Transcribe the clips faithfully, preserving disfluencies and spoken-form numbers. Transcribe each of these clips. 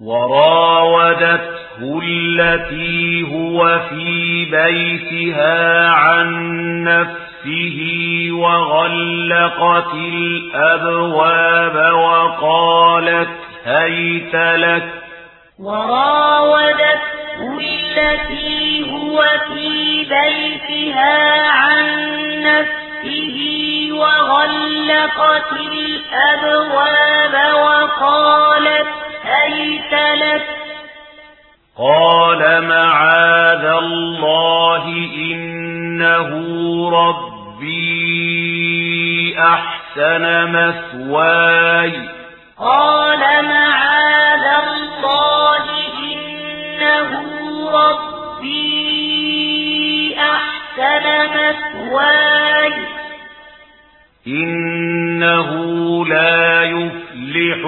وراودته التي هو في بيتها عن نفسه وغلقت الأبواب وقالت هيت لك وراودته التي هو في بيتها عن نفسه وغلقت الأبواب وقالت هيت لك قال معاذ الله إنه ربي أحسن مثواي قال معاذ الله إنه ربي أحسن مثواي إنه لا يفلح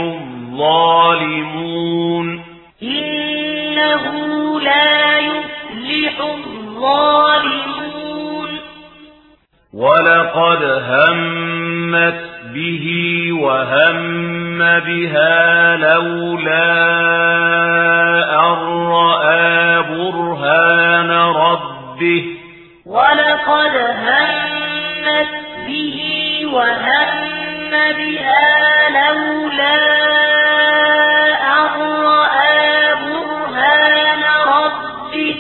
الظالمون إنه لا يفلح الظالمون ولقد همت به وهم بها لولا أن رأى برهان ربه ولقد همت به وهم بها لولا أن رأى برهان ربه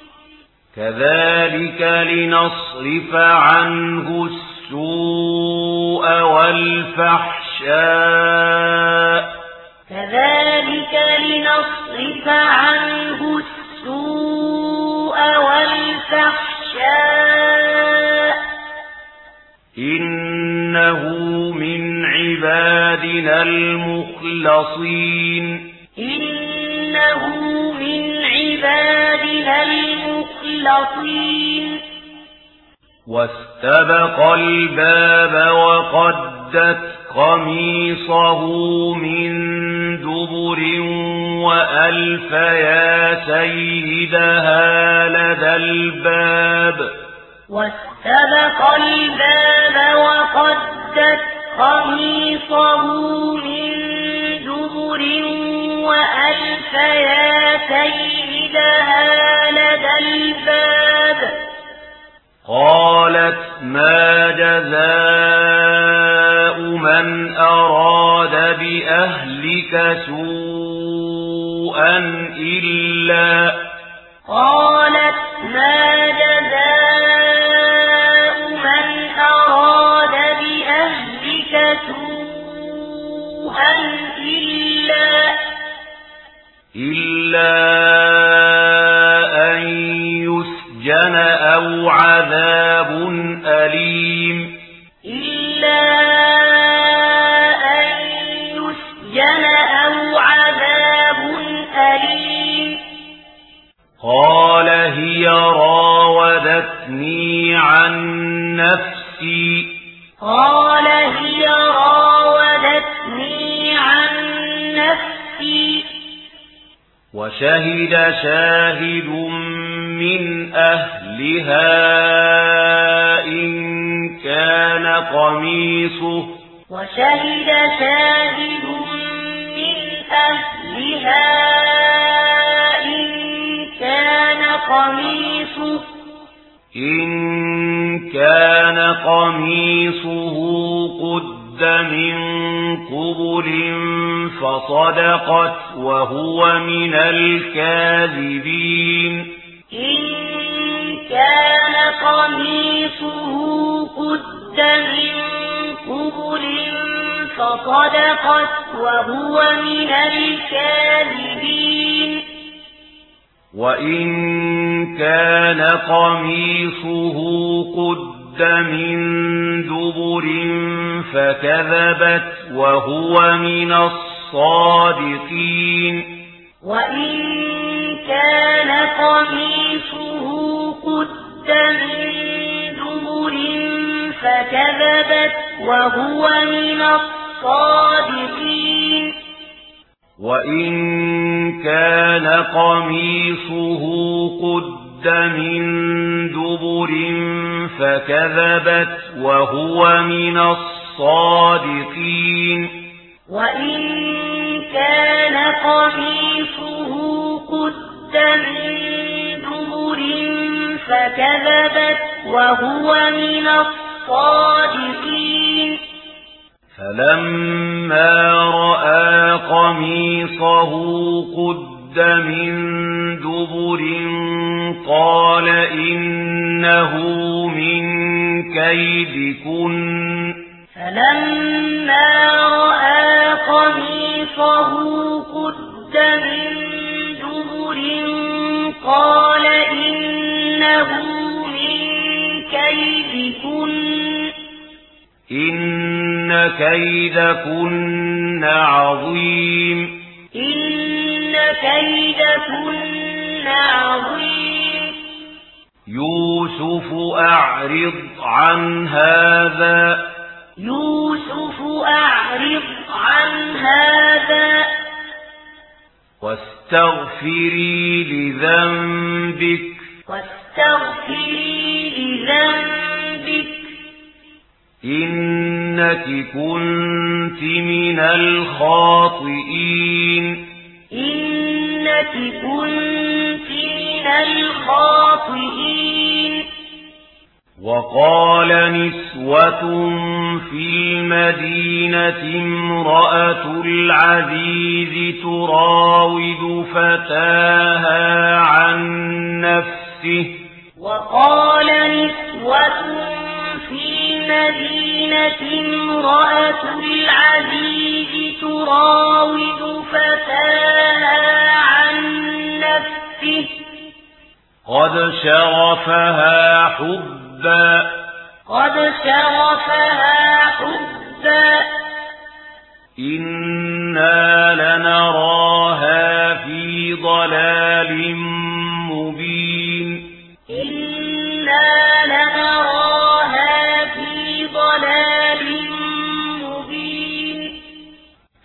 كذلك لنصرف عنه السوء والفحشاء كذلك لنصرف عنه السوء والفحشاء إنه من عبادنا المخلصين إنه من عبادنا المخلصين واستبق الباب وقدت قميصه من دبر وألف يا سيدها لدى الباب واستبق الباب وقدت قميصه من دبر وألف يا سيدها لدى الباب قالت ما جزاء من أراد بأهلك سوءا إلا قالت ما جزاء من أراد بأهلك سوءا إلا إلا أن يسجن أو عذاب أليم إلا أن يسجن أو عذاب أليم قال هي راودتني عن نفسي قال هي راودتني عن نفسي وشهد شاهد من أهلها إن كان قميصه وشهد شاهد من أهلها إن كان قميصه إن كان قميصه قد من قبل فصدقت وهو من الكاذبين إن كان قميصه قد من قبل فصدقت وهو من الكاذبين وإن كان قميصه قد من دبر فكذبت وهو من الصادقين وإن كان قميصه قد من دبر فكذبت وهو من الصادقين وإن كان قميصه قد من دبر فكذبت وهو من الصادقين وإن كان قميصه قميصه قد من دبر فكذبت وهو من الصادقين فلما رأى قميصه قد من دبر قال إنه من كيدكن فلما رأى قميصه قد من دبر قال إنه من كيدكن إن كيدكن عظيم إن كيدكن عظيم يوسف أعرض عن هذا يوسف أعرض عن هذا واستغفري لذنبك واستغفري لذنبك إنك كنت من الخاطئين إنك كنت من الخاطئين وقال نسوة في المدينة امرأة العزيز تراود فتاها عن نفسه وقال نسوة في المدينة امرأة العزيز تراود فتاها عن نفسه قد شغفها حبا قد شغفها حبا إنا لنراها في ضلال